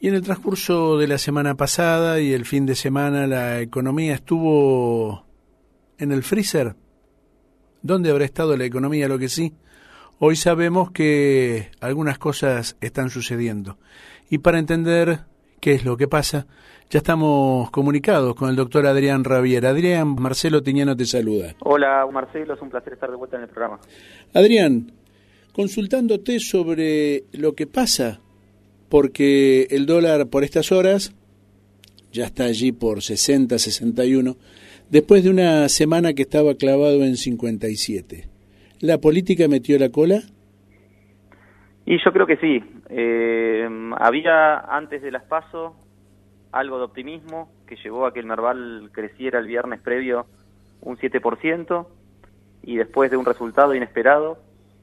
Y en el transcurso de la semana pasada y el fin de semana, la economía estuvo en el freezer. ¿Dónde habrá estado la economía? Lo que sí, hoy sabemos que algunas cosas están sucediendo. Y para entender qué es lo que pasa, ya estamos comunicados con el doctor Adrián Rabier. Adrián, Marcelo Tiñano te saluda. Hola Marcelo, es un placer estar de vuelta en el programa. Adrián, consultándote sobre lo que pasa, porque el dólar por estas horas ya está allí por 60, 61, después de una semana que estaba clavado en 57. ¿La política metió la cola? Y yo creo que sí. Había antes de las PASO algo de optimismo que llevó a que el Merval creciera el viernes previo un 7% y después de un resultado inesperado,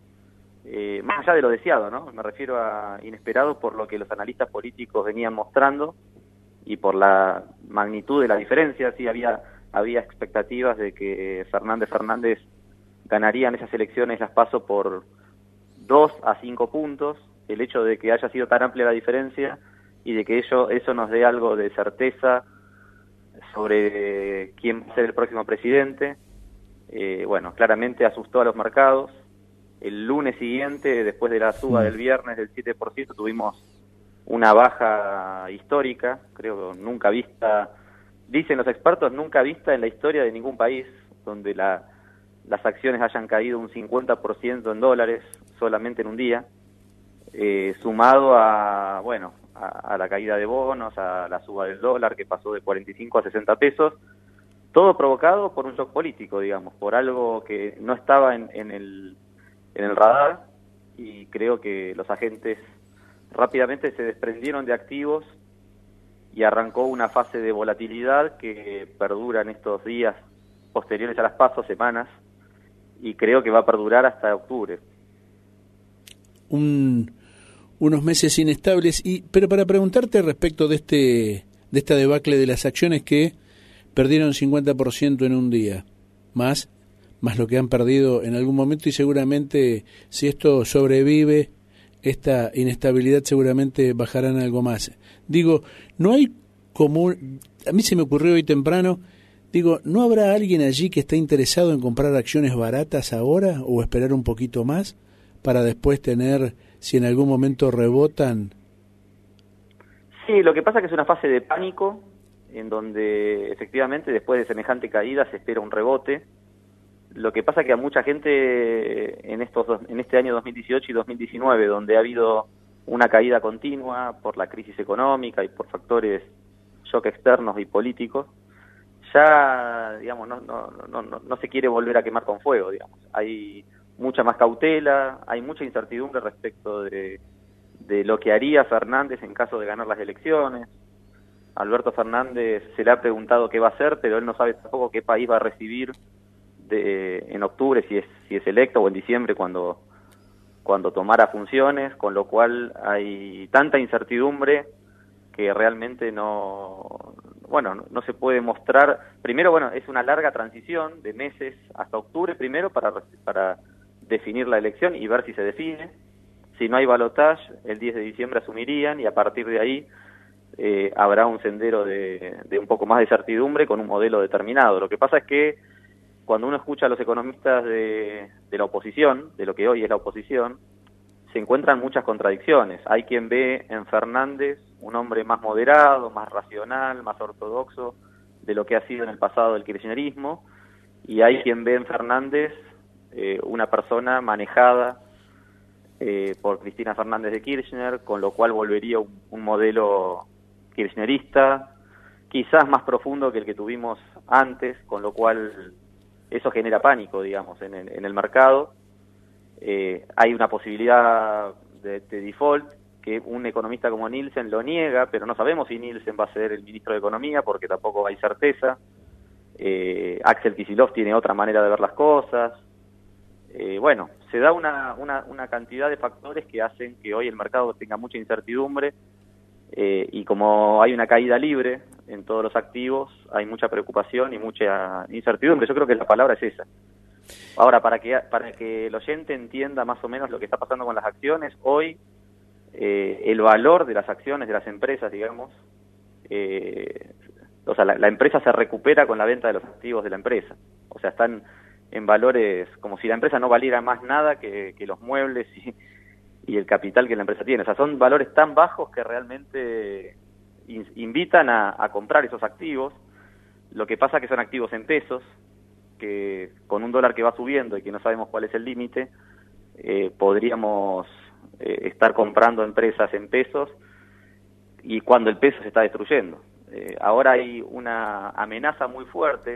más allá de lo deseado, ¿no? Me refiero a inesperado por lo que los analistas políticos venían mostrando y por la magnitud de la diferencia. Sí, había expectativas de que Fernández ganaría en esas elecciones las PASO por 2 a 5 puntos. El hecho de que haya sido tan amplia la diferencia y de que eso nos dé algo de certeza sobre quién va a ser el próximo presidente, bueno, claramente asustó a los mercados. El lunes siguiente, después de la suba del viernes del 7%, tuvimos una baja histórica, creo que nunca vista, dicen los expertos, nunca vista en la historia de ningún país, donde las acciones hayan caído un 50% en dólares solamente en un día, sumado a la caída de bonos, a la suba del dólar que pasó de 45 a 60 pesos, todo provocado por un shock político, digamos, por algo que no estaba en el radar, y creo que los agentes rápidamente se desprendieron de activos y arrancó una fase de volatilidad que perdura en estos días posteriores a las PASO, semanas, y creo que va a perdurar hasta octubre. Unos meses inestables, pero para preguntarte respecto de esta debacle de las acciones que perdieron 50% en un día, más lo que han perdido en algún momento, y seguramente si esto sobrevive, esta inestabilidad seguramente bajarán algo más. Digo, no hay a mí se me ocurrió hoy temprano, digo, ¿no habrá alguien allí que está interesado en comprar acciones baratas ahora o esperar un poquito más para después tener, si en algún momento rebotan? Sí, lo que pasa es que es una fase de pánico en donde efectivamente después de semejante caída se espera un rebote. Lo que pasa es que a mucha gente en este año 2018 y 2019, donde ha habido una caída continua por la crisis económica y por factores shock externos y políticos, ya, digamos, no se quiere volver a quemar con fuego, digamos. Hay mucha más cautela, hay mucha incertidumbre respecto de lo que haría Fernández en caso de ganar las elecciones. Alberto Fernández se le ha preguntado qué va a hacer, pero él no sabe tampoco qué país va a recibir en octubre, si es electo, o en diciembre cuando tomara funciones, con lo cual hay tanta incertidumbre que realmente no se puede mostrar. Primero, es una larga transición de meses hasta octubre, primero para definir la elección y ver si se define. Si no hay balotaje, el 10 de diciembre asumirían, y a partir de ahí habrá un sendero de un poco más de certidumbre con un modelo determinado. Lo que pasa es que cuando uno escucha a los economistas de la oposición, de lo que hoy es la oposición, se encuentran muchas contradicciones. Hay quien ve en Fernández un hombre más moderado, más racional, más ortodoxo de lo que ha sido en el pasado el kirchnerismo, y hay quien ve en Fernández una persona manejada por Cristina Fernández de Kirchner, con lo cual volvería un modelo kirchnerista, quizás más profundo que el que tuvimos antes, con lo cual eso genera pánico, digamos, en el mercado. Hay una posibilidad de default que un economista como Nielsen lo niega, pero no sabemos si Nielsen va a ser el ministro de Economía porque tampoco hay certeza. Axel Kicillof tiene otra manera de ver las cosas. Se da una cantidad de factores que hacen que hoy el mercado tenga mucha incertidumbre, y como hay una caída libre en todos los activos, hay mucha preocupación y mucha incertidumbre. Yo creo que la palabra es esa. Ahora, para que el oyente entienda más o menos lo que está pasando con las acciones, hoy el valor de las acciones de las empresas, digamos, o sea, la empresa se recupera con la venta de los activos de la empresa. O sea, están en valores como si la empresa no valiera más nada que los muebles y el capital que la empresa tiene. O sea, son valores tan bajos que realmente invitan a comprar esos activos. Lo que pasa es que son activos en pesos, que con un dólar que va subiendo y que no sabemos cuál es el límite, podríamos estar comprando empresas en pesos y cuando el peso se está destruyendo. Ahora hay una amenaza muy fuerte,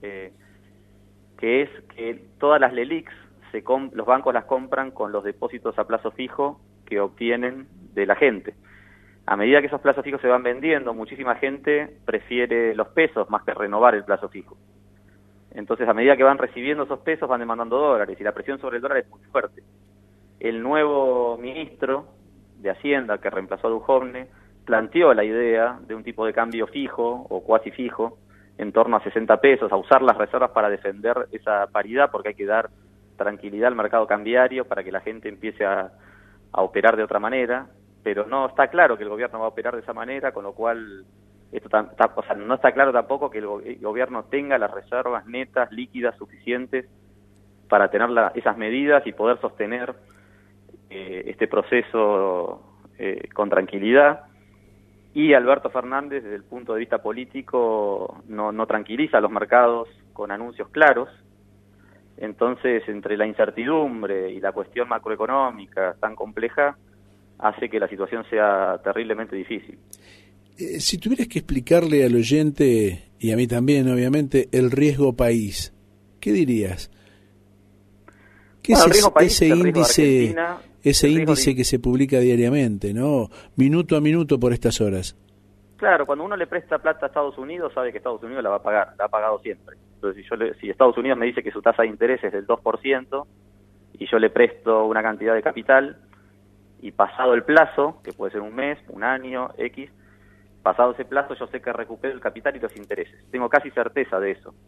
que es que todas las LELIQs, los bancos las compran con los depósitos a plazo fijo que obtienen de la gente. A medida que esos plazos fijos se van vendiendo, muchísima gente prefiere los pesos más que renovar el plazo fijo. Entonces, a medida que van recibiendo esos pesos, van demandando dólares, y la presión sobre el dólar es muy fuerte. El nuevo ministro de Hacienda, que reemplazó a Duhovne, planteó la idea de un tipo de cambio fijo o cuasi fijo, en torno a 60 pesos, a usar las reservas para defender esa paridad, porque hay que dar tranquilidad al mercado cambiario para que la gente empiece a operar de otra manera, pero no está claro que el gobierno va a operar de esa manera, con lo cual o sea, no está claro tampoco que el gobierno tenga las reservas netas, líquidas, suficientes para tener esas medidas y poder sostener este proceso con tranquilidad. Y Alberto Fernández, desde el punto de vista político, no tranquiliza a los mercados con anuncios claros. Entonces, entre la incertidumbre y la cuestión macroeconómica tan compleja, hace que la situación sea terriblemente difícil. Si tuvieras que explicarle al oyente, y a mí también, obviamente, el riesgo país, ¿qué dirías? ¿Qué es ese índice que se publica diariamente, ¿no? Minuto a minuto por estas horas? Claro, cuando uno le presta plata a Estados Unidos, sabe que Estados Unidos la va a pagar, la ha pagado siempre. Entonces, si Estados Unidos me dice que su tasa de interés es del 2%, y yo le presto una cantidad de capital, y pasado el plazo, que puede ser un mes, un año, X, pasado ese plazo yo sé que recupero el capital y los intereses. Tengo casi certeza de eso.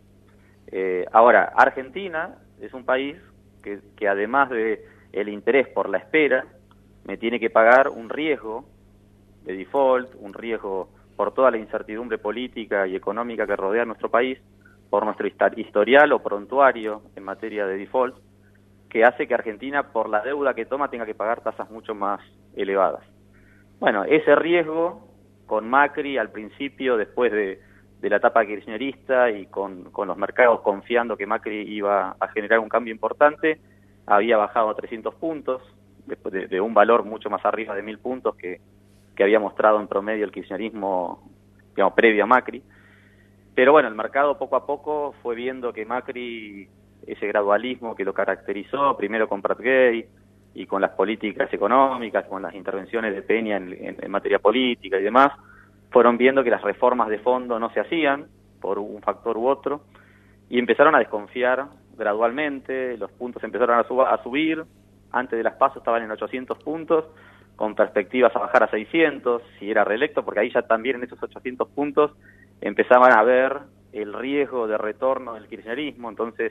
Ahora, Argentina es un país que además de el interés por la espera, me tiene que pagar un riesgo de default, un riesgo por toda la incertidumbre política y económica que rodea nuestro país, por nuestro historial o prontuario en materia de default, que hace que Argentina, por la deuda que toma, tenga que pagar tasas mucho más elevadas. Bueno, ese riesgo, con Macri al principio, después de la etapa kirchnerista y con los mercados confiando que Macri iba a generar un cambio importante, había bajado a 300 puntos, después de un valor mucho más arriba de 1.000 puntos que había mostrado en promedio el kirchnerismo, digamos, previo a Macri. Pero bueno, el mercado poco a poco fue viendo que Macri, ese gradualismo que lo caracterizó, primero con Prat Gay y con las políticas económicas, con las intervenciones de Peña en materia política y demás, fueron viendo que las reformas de fondo no se hacían por un factor u otro y empezaron a desconfiar gradualmente, los puntos empezaron a subir, antes de las PASO estaban en 800 puntos, con perspectivas a bajar a 600, si era reelecto, porque ahí ya también en esos 800 puntos empezaban a ver el riesgo de retorno del kirchnerismo. Entonces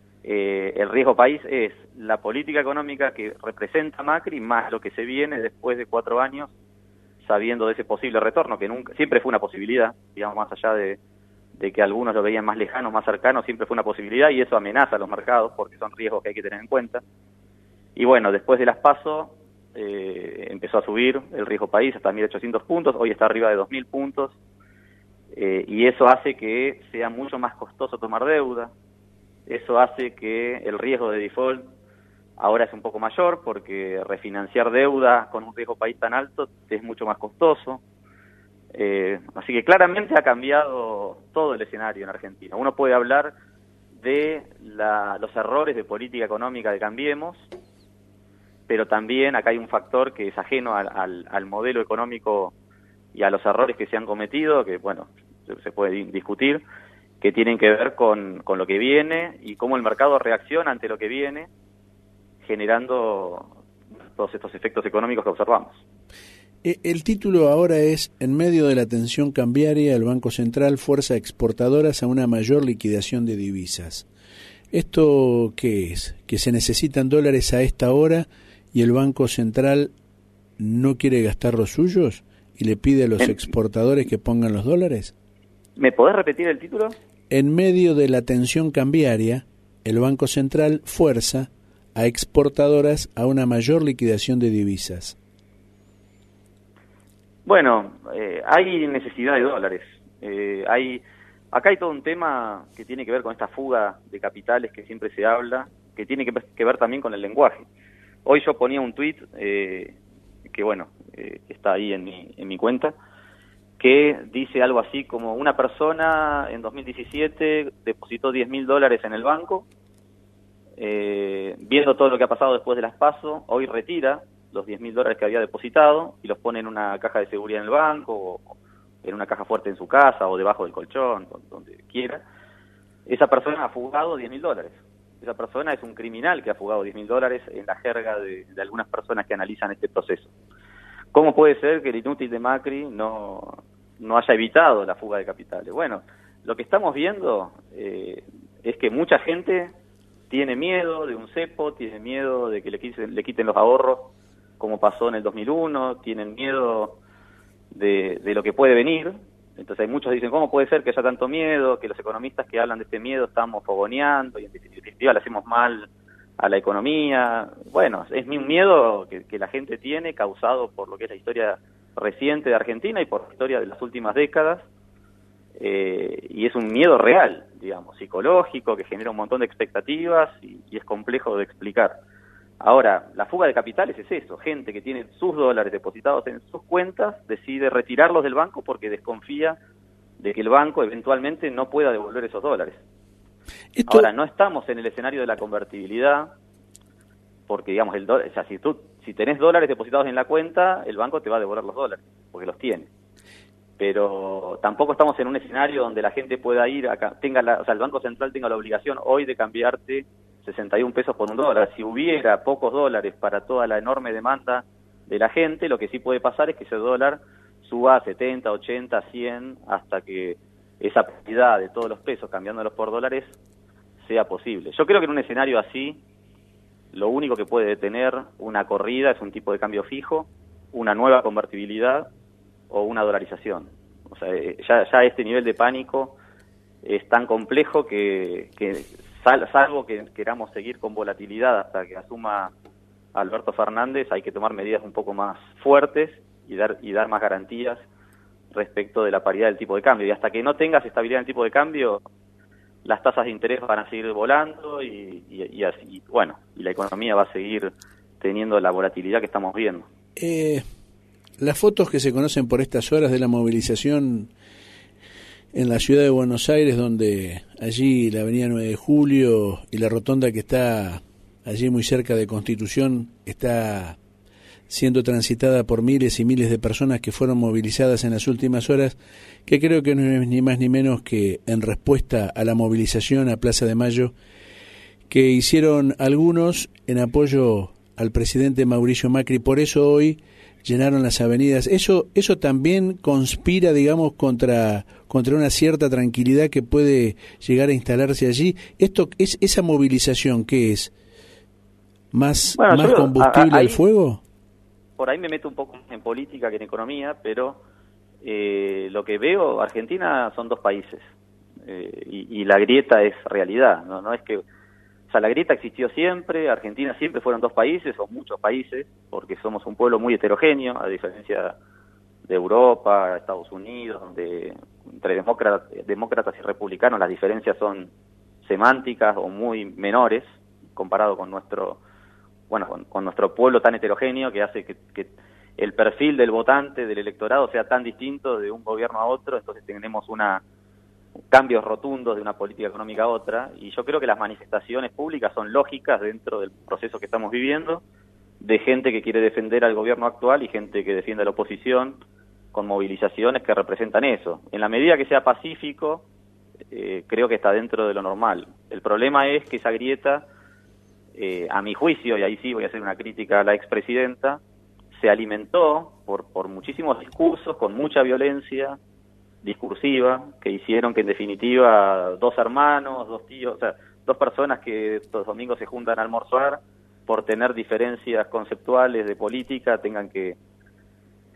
el riesgo país es la política económica que representa Macri más lo que se viene después de 4 años sabiendo de ese posible retorno, que siempre fue una posibilidad, digamos, más allá de que algunos lo veían más lejano, más cercano, siempre fue una posibilidad y eso amenaza a los mercados porque son riesgos que hay que tener en cuenta. Y bueno, después de las PASO empezó a subir el riesgo país hasta 1.800 puntos, hoy está arriba de 2.000 puntos, y eso hace que sea mucho más costoso tomar deuda, eso hace que el riesgo de default ahora es un poco mayor porque refinanciar deuda con un riesgo país tan alto es mucho más costoso. Así que claramente ha cambiado todo el escenario en Argentina. Uno puede hablar de los errores de política económica de Cambiemos, pero también acá hay un factor que es ajeno al modelo económico y a los errores que se han cometido, que bueno, se puede discutir, que tienen que ver con lo que viene y cómo el mercado reacciona ante lo que viene, generando todos estos efectos económicos que observamos. El título ahora es: en medio de la tensión cambiaria, el Banco Central fuerza exportadoras a una mayor liquidación de divisas. ¿Esto qué es? ¿Que se necesitan dólares a esta hora y el Banco Central no quiere gastar los suyos y le pide a los exportadores que pongan los dólares? ¿Me podés repetir el título? En medio de la tensión cambiaria, el Banco Central fuerza a exportadoras a una mayor liquidación de divisas. Bueno, hay necesidad de dólares. Acá hay todo un tema que tiene que ver con esta fuga de capitales que siempre se habla, que tiene que ver también con el lenguaje. Hoy yo ponía un tuit, que bueno, está ahí en mi cuenta, que dice algo así como: una persona en 2017 depositó $10.000 en el banco, viendo todo lo que ha pasado después de las PASO, hoy retira los $10.000 que había depositado y los pone en una caja de seguridad en el banco, o en una caja fuerte en su casa, o debajo del colchón, donde quiera. Esa persona ha fugado $10.000. Esa persona es un criminal que ha fugado $10.000 en la jerga de algunas personas que analizan este proceso. ¿Cómo puede ser que el inútil de Macri no haya evitado la fuga de capitales? Bueno, lo que estamos viendo es que mucha gente tiene miedo de un cepo, tiene miedo de que le quiten los ahorros, como pasó en el 2001, tienen miedo de lo que puede venir. Entonces hay muchos que dicen: ¿cómo puede ser que haya tanto miedo? Que los economistas que hablan de este miedo estamos fogoneando y en definitiva le hacemos mal a la economía. Bueno, es un miedo que la gente tiene, causado por lo que es la historia reciente de Argentina y por la historia de las últimas décadas, y es un miedo real, digamos, psicológico, que genera un montón de expectativas y es complejo de explicar. Ahora, la fuga de capitales es eso: gente que tiene sus dólares depositados en sus cuentas decide retirarlos del banco porque desconfía de que el banco eventualmente no pueda devolver esos dólares. Ahora, no estamos en el escenario de la convertibilidad, porque digamos, o sea, si tenés dólares depositados en la cuenta, el banco te va a devolver los dólares, porque los tiene. Pero tampoco estamos en un escenario donde la gente pueda ir acá, o sea, el Banco Central tenga la obligación hoy de cambiarte 61 pesos por un dólar. Si hubiera pocos dólares para toda la enorme demanda de la gente, lo que sí puede pasar es que ese dólar suba a 70, 80, 100, hasta que esa cantidad de todos los pesos, cambiándolos por dólares, sea posible. Yo creo que en un escenario así, lo único que puede detener una corrida es un tipo de cambio fijo, una nueva convertibilidad o una dolarización. O sea, ya este nivel de pánico es tan complejo que salvo que queramos seguir con volatilidad hasta que asuma Alberto Fernández, hay que tomar medidas un poco más fuertes y dar más garantías respecto de la paridad del tipo de cambio. Y hasta que no tengas estabilidad en el tipo de cambio, las tasas de interés van a seguir volando y así, bueno, y la economía va a seguir teniendo la volatilidad que estamos viendo. Las fotos que se conocen por estas horas de la movilización en la ciudad de Buenos Aires, donde allí la avenida 9 de Julio y la rotonda que está allí muy cerca de Constitución está siendo transitada por miles y miles de personas que fueron movilizadas en las últimas horas, que creo que no es ni más ni menos que en respuesta a la movilización a Plaza de Mayo que hicieron algunos en apoyo al presidente Mauricio Macri. Por eso hoy llenaron las avenidas. Eso también conspira, digamos, contra una cierta tranquilidad que puede llegar a instalarse allí. Esa movilización, ¿qué es? ¿Más combustible al fuego? Por ahí me meto un poco en política que en economía, pero lo que veo, Argentina son dos países, y la grieta es realidad, no es que... O sea, la grieta existió siempre, Argentina siempre fueron dos países, o muchos países, porque somos un pueblo muy heterogéneo, a diferencia de Europa, Estados Unidos, donde entre demócratas y republicanos las diferencias son semánticas o muy menores, comparado con nuestro pueblo tan heterogéneo, que hace que el perfil del votante, del electorado, sea tan distinto de un gobierno a otro. Entonces tenemos cambios rotundos de una política económica a otra, y yo creo que las manifestaciones públicas son lógicas dentro del proceso que estamos viviendo, de gente que quiere defender al gobierno actual y gente que defiende a la oposición, con movilizaciones que representan eso. En la medida que sea pacífico, creo que está dentro de lo normal. El problema es que esa grieta, a mi juicio, y ahí sí voy a hacer una crítica a la expresidenta, se alimentó por muchísimos discursos con mucha violencia discursiva, que hicieron que en definitiva dos hermanos, dos tíos, o sea, dos personas que los domingos se juntan a almorzar por tener diferencias conceptuales de política tengan que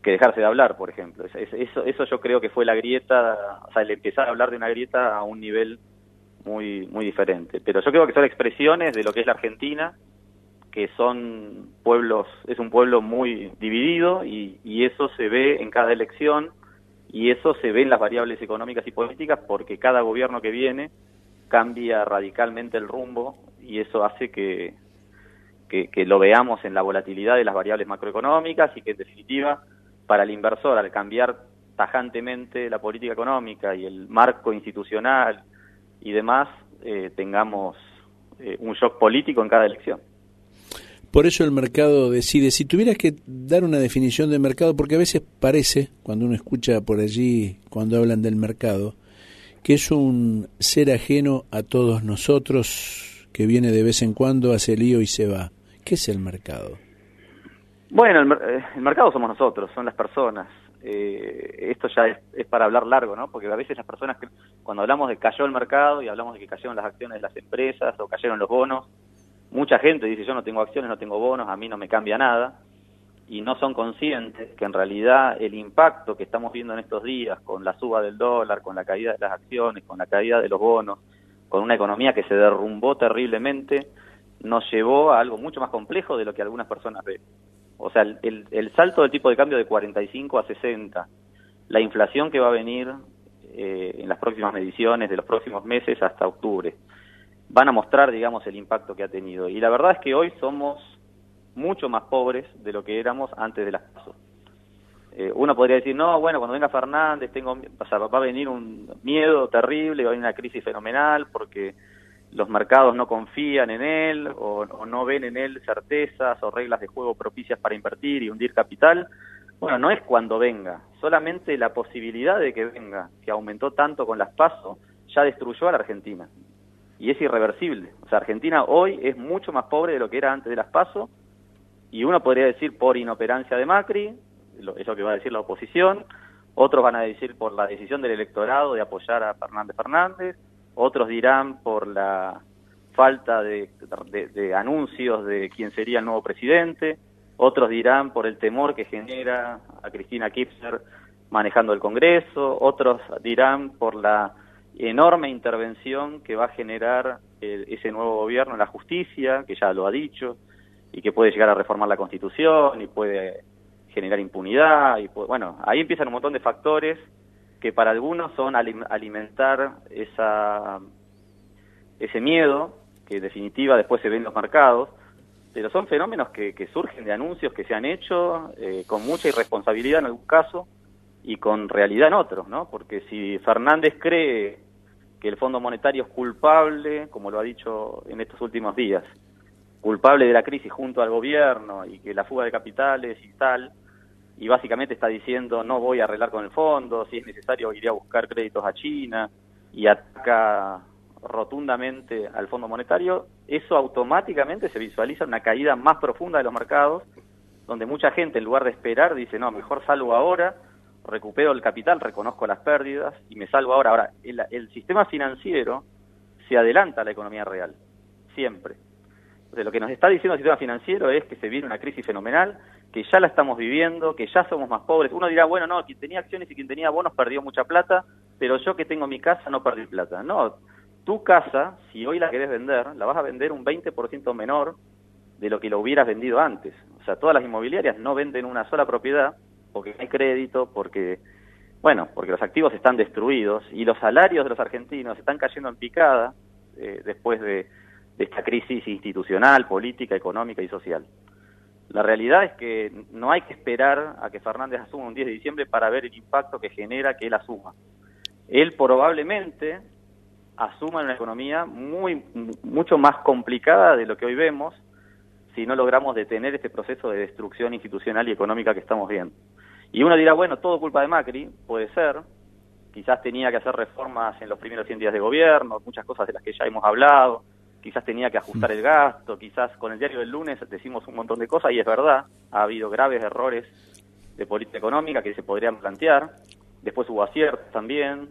que dejarse de hablar, por ejemplo. Eso yo creo que fue la grieta, o sea, el empezar a hablar de una grieta a un nivel muy diferente. Pero yo creo que son expresiones de lo que es la Argentina, que son pueblos, es un pueblo muy dividido y eso se ve en cada elección y eso se ve en las variables económicas y políticas, porque cada gobierno que viene cambia radicalmente el rumbo y eso hace que lo veamos en la volatilidad de las variables macroeconómicas y que en definitiva para el inversor, al cambiar tajantemente la política económica y el marco institucional y demás, tengamos un shock político en cada elección. Por eso el mercado decide. Si tuvieras que dar una definición de mercado, porque a veces parece, cuando uno escucha por allí, cuando hablan del mercado, que es un ser ajeno a todos nosotros, que viene de vez en cuando, hace lío y se va. ¿Qué es el mercado? Bueno, el mercado somos nosotros, son las personas. Esto ya es para hablar largo, ¿no? Porque a veces las personas, cuando hablamos de cayó el mercado y hablamos de que cayeron las acciones de las empresas o cayeron los bonos, mucha gente dice yo no tengo acciones, no tengo bonos, a mí no me cambia nada, y no son conscientes que en realidad el impacto que estamos viendo en estos días con la suba del dólar, con la caída de las acciones, con la caída de los bonos, con una economía que se derrumbó terriblemente, nos llevó a algo mucho más complejo de lo que algunas personas ven. O sea, el salto del tipo de cambio de 45 a 60, la inflación que va a venir en las próximas mediciones de los próximos meses hasta octubre, van a mostrar, digamos, el impacto que ha tenido. Y la verdad es que hoy somos mucho más pobres de lo que éramos antes de las PASO. Uno podría decir, no, bueno, cuando venga Fernández va a venir un miedo terrible, va a venir una crisis fenomenal porque los mercados no confían en él o no ven en él certezas o reglas de juego propicias para invertir y hundir capital. Bueno, no es cuando venga, solamente la posibilidad de que venga, que aumentó tanto con las PASO, ya destruyó a la Argentina. Y es irreversible. O sea, Argentina hoy es mucho más pobre de lo que era antes de las PASO, y uno podría decir por inoperancia de Macri, eso que va a decir la oposición, otros van a decir por la decisión del electorado de apoyar a Fernández, otros dirán por la falta de anuncios de quién sería el nuevo presidente, otros dirán por el temor que genera a Cristina Kirchner manejando el Congreso, otros dirán por la enorme intervención que va a generar ese nuevo gobierno en la justicia, que ya lo ha dicho, y que puede llegar a reformar la Constitución y puede generar impunidad. Y bueno, ahí empiezan un montón de factores que para algunos son alimentar ese miedo, que en definitiva después se ve en los mercados, pero son fenómenos que surgen de anuncios que se han hecho con mucha irresponsabilidad en algún caso y con realidad en otros, ¿no? Porque si Fernández cree que el Fondo Monetario es culpable, como lo ha dicho en estos últimos días, culpable de la crisis junto al gobierno y que la fuga de capitales y tal, y básicamente está diciendo no voy a arreglar con el fondo, si es necesario iré a buscar créditos a China, y ataca rotundamente al Fondo Monetario, eso automáticamente se visualiza una caída más profunda de los mercados, donde mucha gente en lugar de esperar dice no, mejor salgo ahora, recupero el capital, reconozco las pérdidas y me salvo ahora. Ahora, el sistema financiero se adelanta a la economía real, siempre. Entonces, lo que nos está diciendo el sistema financiero es que se viene una crisis fenomenal, que ya la estamos viviendo, que ya somos más pobres. Uno dirá, bueno, no, quien tenía acciones y quien tenía bonos perdió mucha plata, pero yo que tengo mi casa no perdí plata. No, tu casa, si hoy la querés vender, la vas a vender un 20% menor de lo que lo hubieras vendido antes. O sea, todas las inmobiliarias no venden una sola propiedad, porque no hay crédito, porque los activos están destruidos y los salarios de los argentinos están cayendo en picada después de esta crisis institucional, política, económica y social. La realidad es que no hay que esperar a que Fernández asuma un 10 de diciembre para ver el impacto que genera que él asuma. Él probablemente asuma en una economía mucho más complicada de lo que hoy vemos si no logramos detener este proceso de destrucción institucional y económica que estamos viendo. Y uno dirá, bueno, todo culpa de Macri, puede ser, quizás tenía que hacer reformas en los primeros 100 días de gobierno, muchas cosas de las que ya hemos hablado, quizás tenía que ajustar el gasto, quizás con el diario del lunes decimos un montón de cosas y es verdad, ha habido graves errores de política económica que se podrían plantear, después hubo aciertos también,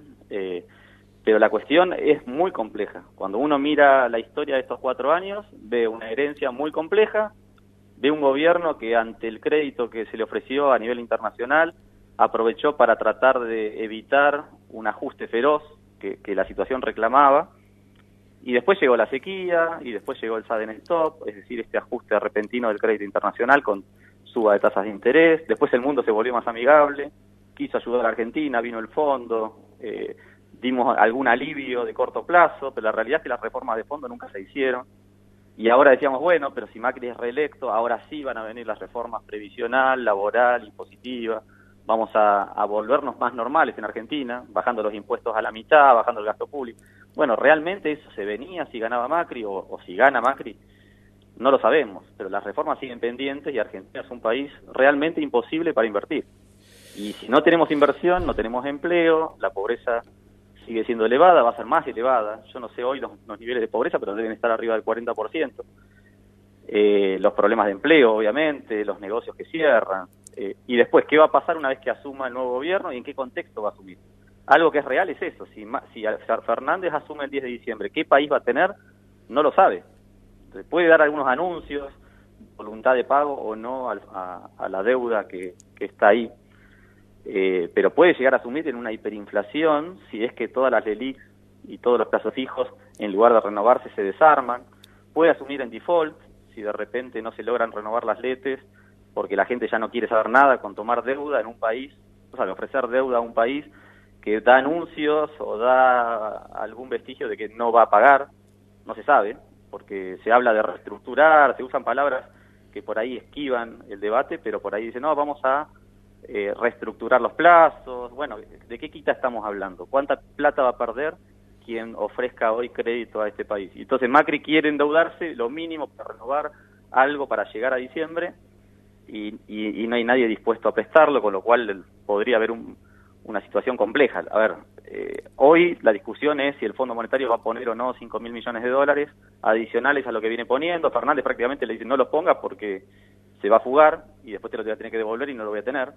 pero la cuestión es muy compleja. Cuando uno mira la historia de estos 4 años, ve una herencia muy compleja, ve un gobierno que ante el crédito que se le ofreció a nivel internacional aprovechó para tratar de evitar un ajuste feroz que la situación reclamaba, y después llegó la sequía, y después llegó el sudden stop, es decir, este ajuste repentino del crédito internacional con suba de tasas de interés. Después el mundo se volvió más amigable, quiso ayudar a la Argentina, vino el fondo, dimos algún alivio de corto plazo, pero la realidad es que las reformas de fondo nunca se hicieron. Y ahora decíamos, bueno, pero si Macri es reelecto, ahora sí van a venir las reformas previsional, laboral, impositiva. Vamos a volvernos más normales en Argentina, bajando los impuestos a la mitad, bajando el gasto público. Bueno, realmente eso se venía si ganaba Macri o si gana Macri, no lo sabemos, pero las reformas siguen pendientes y Argentina es un país realmente imposible para invertir. Y si no tenemos inversión, no tenemos empleo, la pobreza sigue siendo elevada, va a ser más elevada. Yo no sé hoy los niveles de pobreza, pero deben estar arriba del 40%. Los problemas de empleo, obviamente, los negocios que cierran. Y después, ¿qué va a pasar una vez que asuma el nuevo gobierno y en qué contexto va a asumir? Algo que es real es eso. Si Fernández asume el 10 de diciembre, ¿qué país va a tener? No lo sabe. Entonces, puede dar algunos anuncios, voluntad de pago o no a la deuda que está ahí. Pero puede llegar a asumir en una hiperinflación si es que todas las LELIQs y todos los plazos fijos, en lugar de renovarse, se desarman. Puede asumir en default si de repente no se logran renovar las LETES porque la gente ya no quiere saber nada con tomar deuda en un país, o sea, ofrecer deuda a un país que da anuncios o da algún vestigio de que no va a pagar, no se sabe, porque se habla de reestructurar, se usan palabras que por ahí esquivan el debate, pero por ahí dicen, no, vamos a reestructurar los plazos. Bueno, ¿de qué quita estamos hablando? ¿Cuánta plata va a perder quien ofrezca hoy crédito a este país? Entonces Macri quiere endeudarse lo mínimo para renovar algo para llegar a diciembre y no hay nadie dispuesto a prestarlo, con lo cual podría haber una situación compleja. A ver, hoy la discusión es si el Fondo Monetario va a poner o no 5.000 millones de dólares adicionales a lo que viene poniendo. Fernández prácticamente le dice no los pongas porque se va a fugar y después te lo voy a tener que devolver y no lo voy a tener.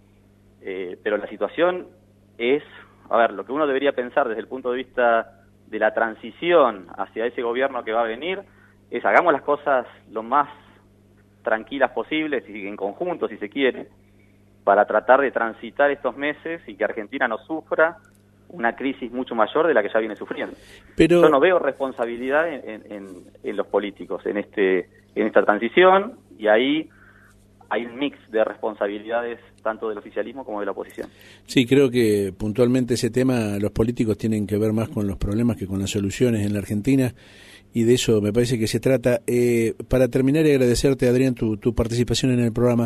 Pero la situación es, a ver, lo que uno debería pensar desde el punto de vista de la transición hacia ese gobierno que va a venir es hagamos las cosas lo más tranquilas posibles y en conjunto, si se quiere, para tratar de transitar estos meses y que Argentina no sufra una crisis mucho mayor de la que ya viene sufriendo. Pero yo no veo responsabilidad en los políticos en esta transición, y ahí hay un mix de responsabilidades tanto del oficialismo como de la oposición. Sí, creo que puntualmente ese tema los políticos tienen que ver más con los problemas que con las soluciones en la Argentina, y de eso me parece que se trata. Para terminar y agradecerte, Adrián, tu participación en el programa.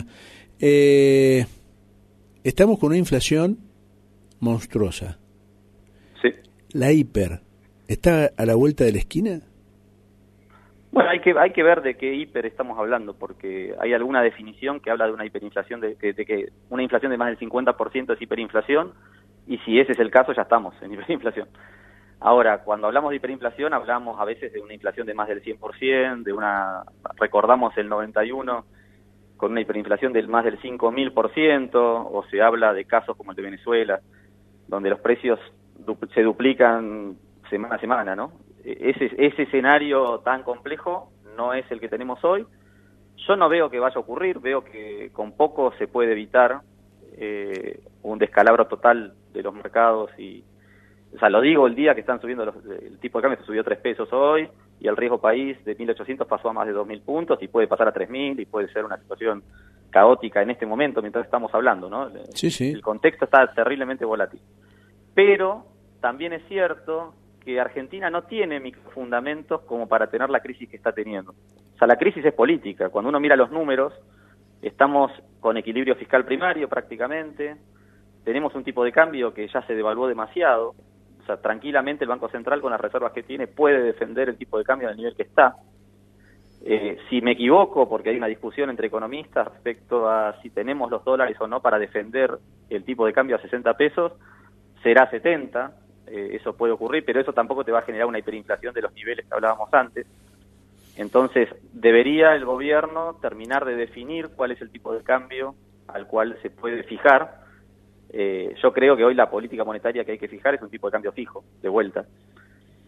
Estamos con una inflación monstruosa. Sí. ¿La hiper está a la vuelta de la esquina? Bueno, hay que ver de qué hiper estamos hablando, porque hay alguna definición que habla de una hiperinflación, de que una inflación de más del 50% es hiperinflación, y si ese es el caso ya estamos en hiperinflación. Ahora, cuando hablamos de hiperinflación hablamos a veces de una inflación de más del 100%, recordamos el 91 con una hiperinflación del más del 5.000%, o se habla de casos como el de Venezuela, donde los precios se duplican semana a semana, ¿no? Ese escenario tan complejo no es el que tenemos hoy. Yo no veo que vaya a ocurrir, veo que con poco se puede evitar un descalabro total de los mercados. O sea, lo digo el día que están subiendo el tipo de cambio, se subió 3 pesos hoy, y el riesgo país de 1.800 pasó a más de 2.000 puntos, y puede pasar a 3.000, y puede ser una situación caótica en este momento mientras estamos hablando, ¿no? Sí, sí. El contexto está terriblemente volátil. Pero también es cierto que Argentina no tiene microfundamentos como para tener la crisis que está teniendo. O sea, la crisis es política. Cuando uno mira los números, estamos con equilibrio fiscal primario prácticamente, tenemos un tipo de cambio que ya se devaluó demasiado. O sea, tranquilamente el Banco Central, con las reservas que tiene, puede defender el tipo de cambio al nivel que está. Si me equivoco, porque hay una discusión entre economistas respecto a si tenemos los dólares o no para defender el tipo de cambio a 60 pesos, será 70. Eso puede ocurrir, pero eso tampoco te va a generar una hiperinflación de los niveles que hablábamos antes. Entonces, debería el gobierno terminar de definir cuál es el tipo de cambio al cual se puede fijar. Yo creo que hoy la política monetaria que hay que fijar es un tipo de cambio fijo, de vuelta.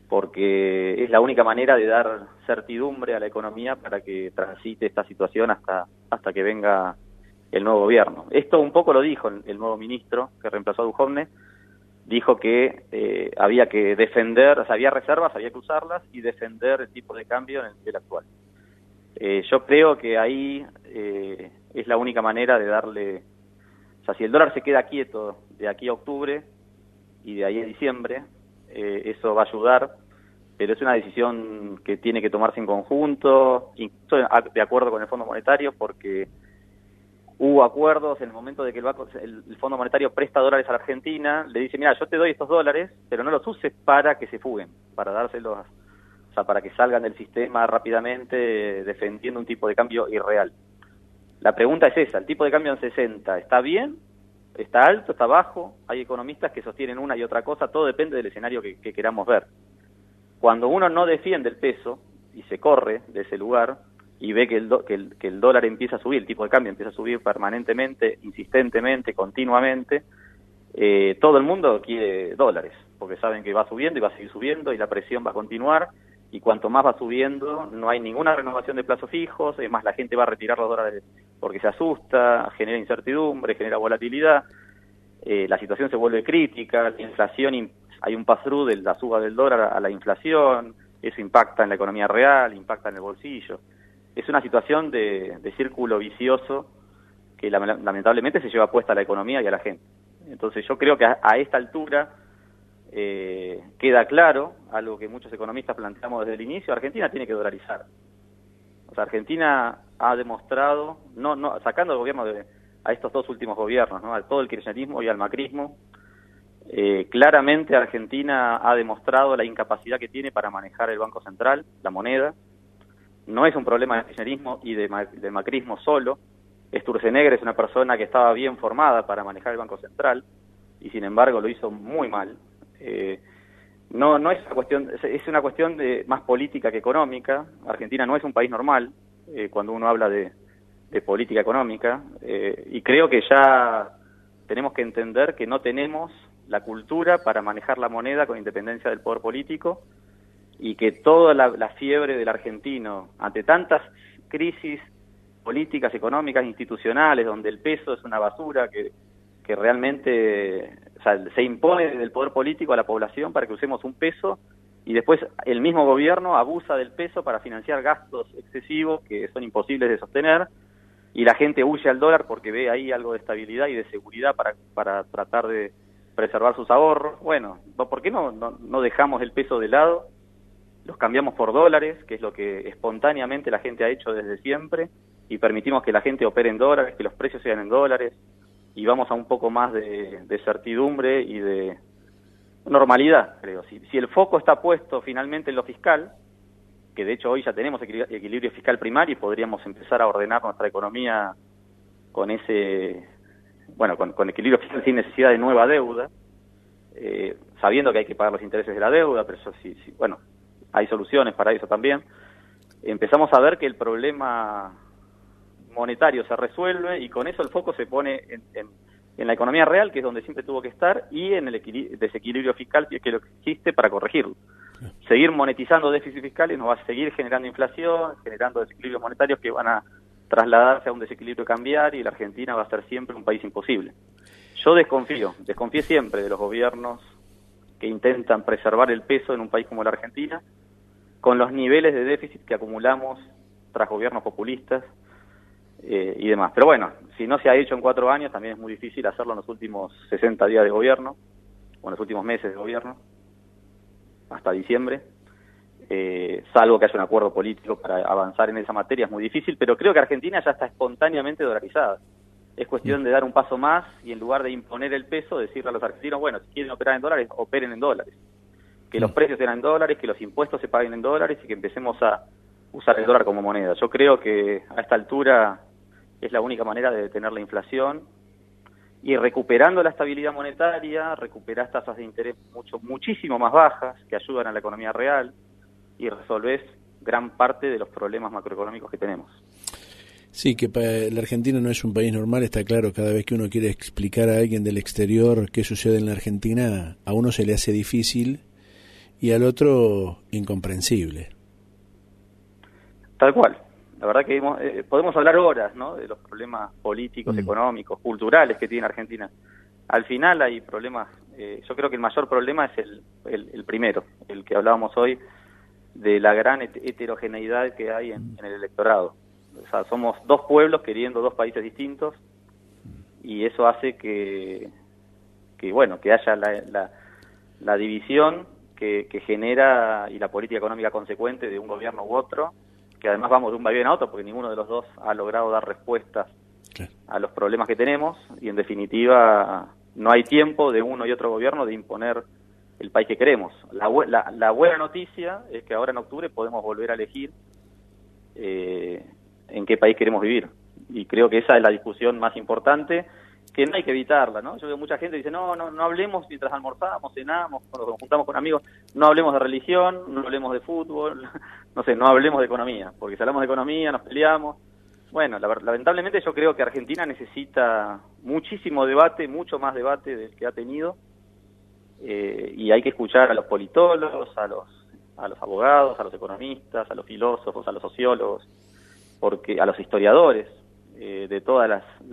porque es la única manera de dar certidumbre a la economía para que transite esta situación hasta que venga el nuevo gobierno. Esto un poco lo dijo el nuevo ministro que reemplazó a Duhovne, dijo que había que defender, o sea, había reservas, había que usarlas y defender el tipo de cambio en el nivel actual. Yo creo que ahí es la única manera de darle, o sea, si el dólar se queda quieto de aquí a octubre y de ahí a diciembre, eso va a ayudar, pero es una decisión que tiene que tomarse en conjunto, incluso de acuerdo con el Fondo Monetario, porque hubo acuerdos en el momento de que el Fondo Monetario presta dólares a la Argentina, le dice, mira, yo te doy estos dólares, pero no los uses para que se fuguen, para dárselos, o sea, para que salgan del sistema rápidamente defendiendo un tipo de cambio irreal. La pregunta es esa, ¿el tipo de cambio en 60 está bien? ¿Está alto? ¿Está bajo? Hay economistas que sostienen una y otra cosa, todo depende del escenario que queramos ver. Cuando uno no defiende el peso y se corre de ese lugar y ve que el dólar empieza a subir, el tipo de cambio empieza a subir permanentemente, insistentemente, continuamente, todo el mundo quiere dólares, porque saben que va subiendo y va a seguir subiendo y la presión va a continuar, y cuanto más va subiendo, no hay ninguna renovación de plazos fijos, es más, la gente va a retirar los dólares porque se asusta, genera incertidumbre, genera volatilidad, la situación se vuelve crítica, la inflación, hay un pass-through de la suba del dólar a la inflación, eso impacta en la economía real, impacta en el bolsillo. Es una situación de círculo vicioso que lamentablemente se lleva puesta a la economía y a la gente. Entonces yo creo que a esta altura queda claro, algo que muchos economistas planteamos desde el inicio, Argentina tiene que dolarizar. O sea, Argentina ha demostrado, sacando el gobierno a estos dos últimos gobiernos, ¿no? A todo el kirchnerismo y al macrismo, claramente Argentina ha demostrado la incapacidad que tiene para manejar el Banco Central, la moneda. No es un problema del kirchnerismo y del macrismo solo. Sturzenegger es una persona que estaba bien formada para manejar el Banco Central y sin embargo lo hizo muy mal. No es una cuestión, es una cuestión más política que económica. Argentina no es un país normal cuando uno habla de política económica y creo que ya tenemos que entender que no tenemos la cultura para manejar la moneda con independencia del poder político y que toda la fiebre del argentino ante tantas crisis políticas, económicas, institucionales, donde el peso es una basura que realmente, o sea, se impone del poder político a la población para que usemos un peso y después el mismo gobierno abusa del peso para financiar gastos excesivos que son imposibles de sostener y la gente huye al dólar porque ve ahí algo de estabilidad y de seguridad para tratar de preservar sus ahorros. Bueno, ¿por qué no dejamos el peso de lado? Los cambiamos por dólares, que es lo que espontáneamente la gente ha hecho desde siempre, y permitimos que la gente opere en dólares, que los precios sean en dólares, y vamos a un poco más de certidumbre y de normalidad, creo. Si el foco está puesto finalmente en lo fiscal, que de hecho hoy ya tenemos equilibrio fiscal primario y podríamos empezar a ordenar nuestra economía con con equilibrio fiscal sin necesidad de nueva deuda, sabiendo que hay que pagar los intereses de la deuda, pero eso sí, bueno, hay soluciones para eso también. Empezamos a ver que el problema monetario se resuelve y con eso el foco se pone en la economía real, que es donde siempre tuvo que estar, y en el desequilibrio fiscal que es lo que existe para corregirlo. Seguir monetizando déficits fiscales nos va a seguir generando inflación, generando desequilibrios monetarios que van a trasladarse a un desequilibrio cambiario y la Argentina va a ser siempre un país imposible. Yo desconfié siempre de los gobiernos que intentan preservar el peso en un país como la Argentina, con los niveles de déficit que acumulamos tras gobiernos populistas y demás. Pero bueno, si no se ha hecho en 4 años, también es muy difícil hacerlo en los últimos 60 días de gobierno, o en los últimos meses de gobierno, hasta diciembre. Salvo que haya un acuerdo político para avanzar en esa materia, es muy difícil, pero creo que Argentina ya está espontáneamente dolarizada. Es cuestión de dar un paso más y en lugar de imponer el peso, decirle a los argentinos, bueno, si quieren operar en dólares, operen en dólares. Que los precios sean en dólares, que los impuestos se paguen en dólares y que empecemos a usar el dólar como moneda. Yo creo que a esta altura es la única manera de detener la inflación y recuperando la estabilidad monetaria, recuperar tasas de interés muchísimo más bajas que ayudan a la economía real y resolvés gran parte de los problemas macroeconómicos que tenemos. Sí, que la Argentina no es un país normal, está claro. Cada vez que uno quiere explicar a alguien del exterior qué sucede en la Argentina, a uno se le hace difícil y al otro incomprensible. Tal cual. La verdad que podemos hablar horas, ¿no?, de los problemas políticos, económicos, culturales que tiene Argentina. Al final hay problemas, yo creo que el mayor problema es el primero, el que hablábamos hoy, de la gran heterogeneidad que hay en el electorado. O sea, somos dos pueblos queriendo dos países distintos, y eso hace que haya la división que genera, y la política económica consecuente de un gobierno u otro, que además vamos de un vaivén a otro porque ninguno de los dos ha logrado dar respuestas a los problemas que tenemos, y en definitiva no hay tiempo de uno y otro gobierno de imponer el país que queremos. La buena noticia es que ahora en octubre podemos volver a elegir en qué país queremos vivir, y creo que esa es la discusión más importante, que no hay que evitarla, ¿no? Yo veo mucha gente que dice, no hablemos mientras almorzamos, cenamos, cuando nos juntamos con amigos, no hablemos de religión, no hablemos de fútbol, no hablemos de economía, porque si hablamos de economía nos peleamos. Bueno, lamentablemente yo creo que Argentina necesita muchísimo debate, mucho más debate del que ha tenido, y hay que escuchar a los politólogos, a los abogados, a los economistas, a los filósofos, a los sociólogos, porque a los historiadores, de todas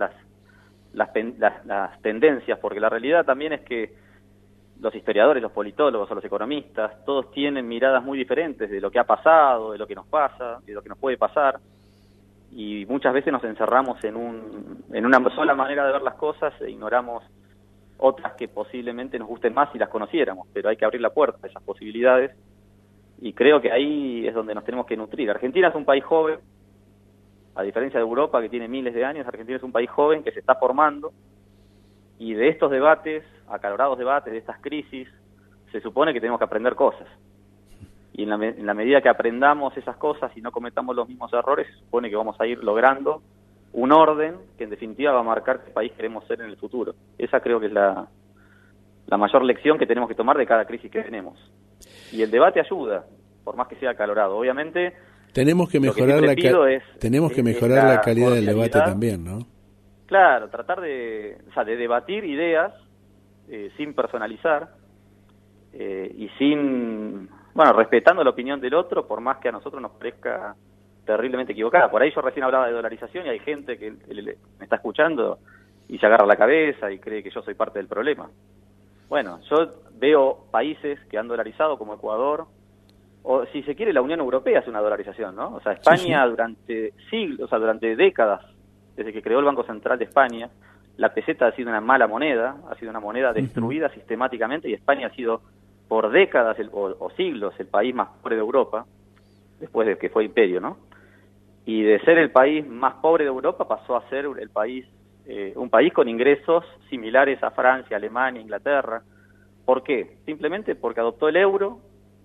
las tendencias, porque la realidad también es que los historiadores, los politólogos o los economistas, todos tienen miradas muy diferentes de lo que ha pasado, de lo que nos pasa, de lo que nos puede pasar, y muchas veces nos encerramos en una sola manera de ver las cosas e ignoramos otras que posiblemente nos gusten más si las conociéramos, pero hay que abrir la puerta a esas posibilidades, y creo que ahí es donde nos tenemos que nutrir. Argentina es un país joven, a diferencia de Europa, que tiene miles de años. Argentina es un país joven que se está formando, y de estos debates, acalorados debates, de estas crisis, se supone que tenemos que aprender cosas. Y en la medida que aprendamos esas cosas y no cometamos los mismos errores, se supone que vamos a ir logrando un orden que en definitiva va a marcar qué país queremos ser en el futuro. Esa creo que es la mayor lección que tenemos que tomar de cada crisis que tenemos. Y el debate ayuda, por más que sea acalorado. Obviamente, tenemos que mejorar la calidad del debate también, ¿no? Claro, tratar de debatir ideas sin personalizar, y respetando la opinión del otro, por más que a nosotros nos parezca terriblemente equivocada. Por ahí yo recién hablaba de dolarización y hay gente que me está escuchando y se agarra la cabeza y cree que yo soy parte del problema. Bueno, yo veo países que han dolarizado, como Ecuador, o si se quiere la Unión Europea hace una dolarización, ¿no? O sea, España sí. Durante siglos, durante décadas, desde que creó el Banco Central de España, la peseta ha sido una mala moneda, ha sido una moneda destruida sistemáticamente, y España ha sido por décadas o siglos el país más pobre de Europa, después de que fue imperio, ¿no? Y de ser el país más pobre de Europa pasó a ser un país con ingresos similares a Francia, Alemania, Inglaterra. ¿Por qué? Simplemente porque adoptó el euro,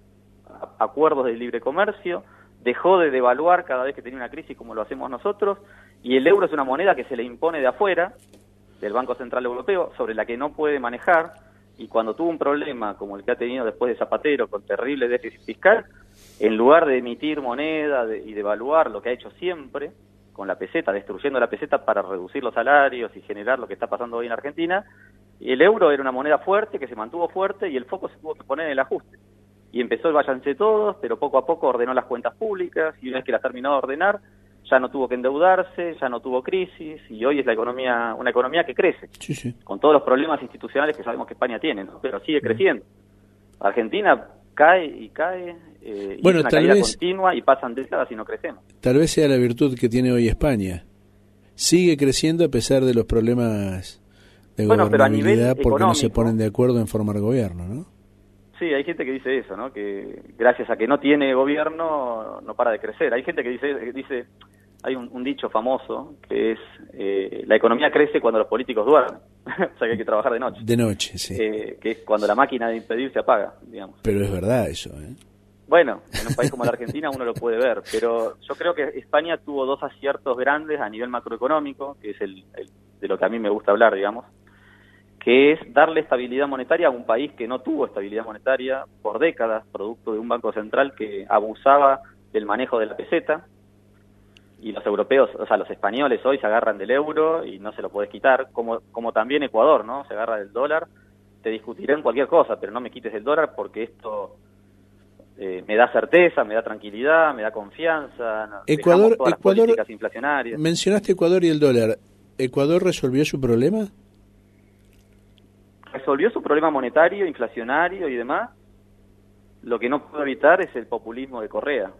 acuerdos de libre comercio, dejó de devaluar cada vez que tenía una crisis como lo hacemos nosotros, y el euro es una moneda que se le impone de afuera, del Banco Central Europeo, sobre la que no puede manejar, y cuando tuvo un problema como el que ha tenido después de Zapatero, con terrible déficit fiscal, en lugar de emitir moneda y devaluar lo que ha hecho siempre, con la peseta, destruyendo la peseta para reducir los salarios y generar lo que está pasando hoy en Argentina, y el euro era una moneda fuerte, que se mantuvo fuerte, y el foco se tuvo que poner en el ajuste. Y empezó el váyanse todos, pero poco a poco ordenó las cuentas públicas, y una vez que las terminó de ordenar, ya no tuvo que endeudarse, ya no tuvo crisis, y hoy es una economía que crece, con todos los problemas institucionales que sabemos que España tiene, ¿no? Pero sigue creciendo. Argentina cae y cae, y es una caída continua, y pasan décadas y no crecemos. Tal vez sea la virtud que tiene hoy España. Sigue creciendo a pesar de los problemas de gobernabilidad, porque no se ponen de acuerdo en formar gobierno, ¿no? Sí, hay gente que dice eso, ¿no? Que gracias a que no tiene gobierno no para de crecer. Hay gente que dice hay un dicho famoso que es la economía crece cuando los políticos duermen. O sea que hay que trabajar de noche. De noche, sí. Que es cuando la máquina de impedir se apaga, digamos. Pero es verdad eso, ¿eh? Bueno, en un país como la Argentina uno lo puede ver, pero yo creo que España tuvo dos aciertos grandes a nivel macroeconómico, que es el de lo que a mí me gusta hablar, digamos, que es darle estabilidad monetaria a un país que no tuvo estabilidad monetaria por décadas, producto de un banco central que abusaba del manejo de la peseta, y los europeos, o sea, los españoles hoy se agarran del euro y no se lo podés quitar, como también Ecuador, ¿no? Se agarra del dólar. Te discutirán cualquier cosa, pero no me quites el dólar porque esto me da certeza, me da tranquilidad, me da confianza. Ecuador, todas las políticas inflacionarias. Mencionaste Ecuador y el dólar. ¿Ecuador resolvió su problema? Resolvió su problema monetario, inflacionario y demás. Lo que no puedo evitar es el populismo de Correa.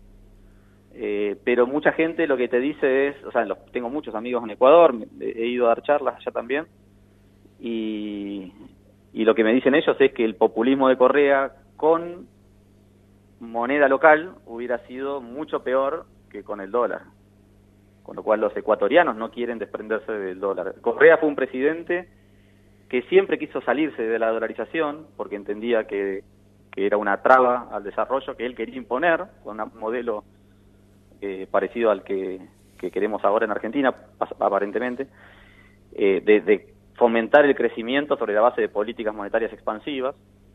Pero mucha gente lo que te dice es, o sea, tengo muchos amigos en Ecuador, he ido a dar charlas allá también, y lo que me dicen ellos es que el populismo de Correa con moneda local hubiera sido mucho peor que con el dólar, con lo cual los ecuatorianos no quieren desprenderse del dólar. Correa fue un presidente que siempre quiso salirse de la dolarización porque entendía que era una traba al desarrollo que él quería imponer con un modelo parecido al que queremos ahora en Argentina, aparentemente, de fomentar el crecimiento sobre la base de políticas monetarias expansivas,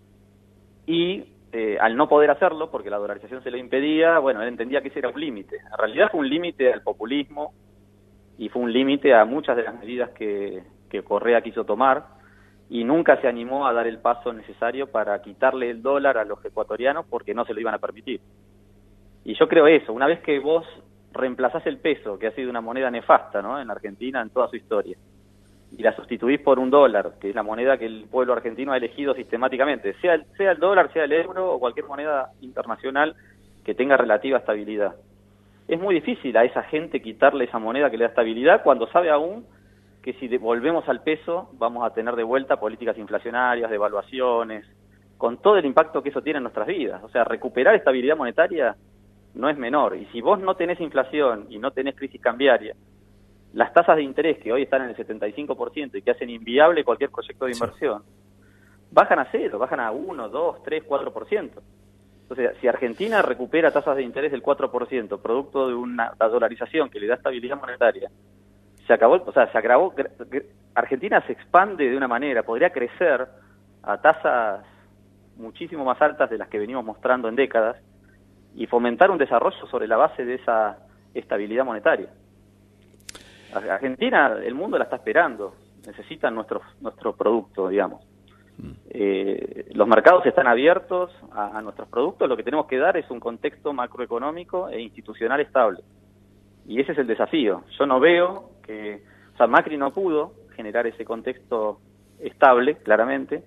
y al no poder hacerlo, porque la dolarización se lo impedía, bueno, él entendía que ese era un límite. En realidad fue un límite al populismo y fue un límite a muchas de las medidas que Correa quiso tomar, y nunca se animó a dar el paso necesario para quitarle el dólar a los ecuatorianos porque no se lo iban a permitir. Y yo creo eso, una vez que vos reemplazás el peso, que ha sido una moneda nefasta, ¿no?, en Argentina en toda su historia, y la sustituís por un dólar, que es la moneda que el pueblo argentino ha elegido sistemáticamente, sea el dólar, sea el euro o cualquier moneda internacional que tenga relativa estabilidad. Es muy difícil a esa gente quitarle esa moneda que le da estabilidad cuando sabe aún que si volvemos al peso vamos a tener de vuelta políticas inflacionarias, devaluaciones, con todo el impacto que eso tiene en nuestras vidas. O sea, recuperar estabilidad monetaria no es menor. Y si vos no tenés inflación y no tenés crisis cambiaria, las tasas de interés que hoy están en el 75% y que hacen inviable cualquier proyecto de inversión, bajan a cero, bajan a 1, 2, 3, 4%. Entonces, si Argentina recupera tasas de interés del 4%, producto de una dolarización que le da estabilidad monetaria, se agravó. Argentina se expande de una manera, podría crecer a tasas muchísimo más altas de las que venimos mostrando en décadas y fomentar un desarrollo sobre la base de esa estabilidad monetaria. Argentina, el mundo la está esperando, necesitan nuestro producto, digamos. Los mercados están abiertos a nuestros productos, lo que tenemos que dar es un contexto macroeconómico e institucional estable. Y ese es el desafío. Yo no veo que... O sea, Macri no pudo generar ese contexto estable, claramente,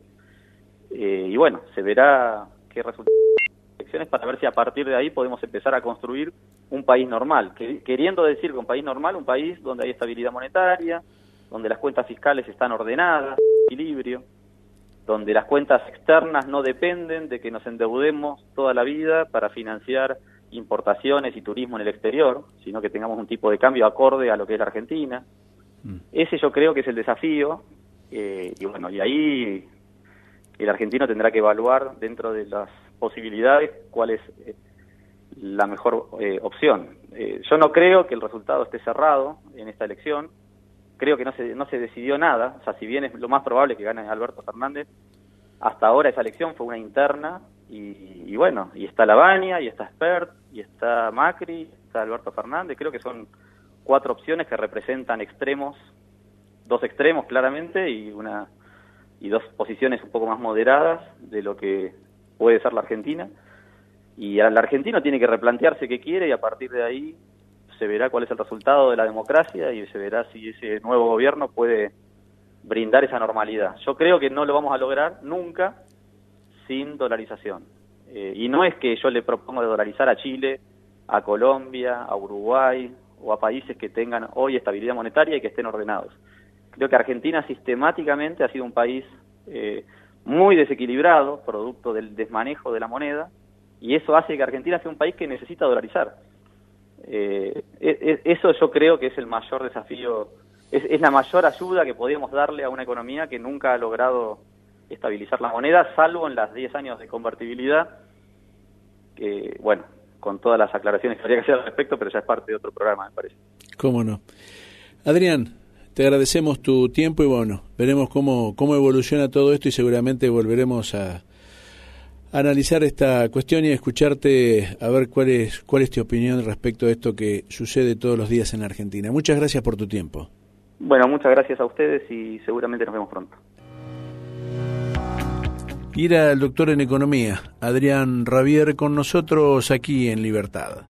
y bueno, se verá qué resulta elecciones para ver si a partir de ahí podemos empezar a construir un país normal, queriendo decir que un país normal, un país donde hay estabilidad monetaria, donde las cuentas fiscales están ordenadas, equilibrio, donde las cuentas externas no dependen de que nos endeudemos toda la vida para financiar importaciones y turismo en el exterior, sino que tengamos un tipo de cambio acorde a lo que es la Argentina. Ese yo creo que es el desafío, y bueno, y ahí el argentino tendrá que evaluar dentro de las posibilidades cuál es la mejor opción. Yo no creo que el resultado esté cerrado en esta elección, creo que no se decidió nada, o sea, si bien es lo más probable que gane Alberto Fernández, hasta ahora esa elección fue una interna, y bueno, y está Lavagna, y está Spert, y está Macri, está Alberto Fernández. Creo que son 4 opciones que representan extremos, 2 extremos claramente, y 2 posiciones un poco más moderadas de lo que puede ser la Argentina. Y el argentino tiene que replantearse qué quiere, y a partir de ahí se verá cuál es el resultado de la democracia y se verá si ese nuevo gobierno puede brindar esa normalidad. Yo creo que no lo vamos a lograr nunca sin dolarización. Y no es que yo le propongo de dolarizar a Chile, a Colombia, a Uruguay o a países que tengan hoy estabilidad monetaria y que estén ordenados. Creo que Argentina sistemáticamente ha sido un país muy desequilibrado, producto del desmanejo de la moneda, y eso hace que Argentina sea un país que necesita dolarizar. Eso yo creo que es el mayor desafío, es la mayor ayuda que podríamos darle a una economía que nunca ha logrado estabilizar la moneda, salvo en las 10 años de convertibilidad, que, bueno, con todas las aclaraciones que habría que hacer al respecto, pero ya es parte de otro programa, me parece. ¿Cómo no? Adrián, te agradecemos tu tiempo y bueno, veremos cómo evoluciona todo esto y seguramente volveremos a analizar esta cuestión y a escucharte a ver cuál es tu opinión respecto a esto que sucede todos los días en Argentina. Muchas gracias por tu tiempo. Bueno, muchas gracias a ustedes y seguramente nos vemos pronto. Y era el doctor en economía, Adrián Rabier, con nosotros aquí en Libertad.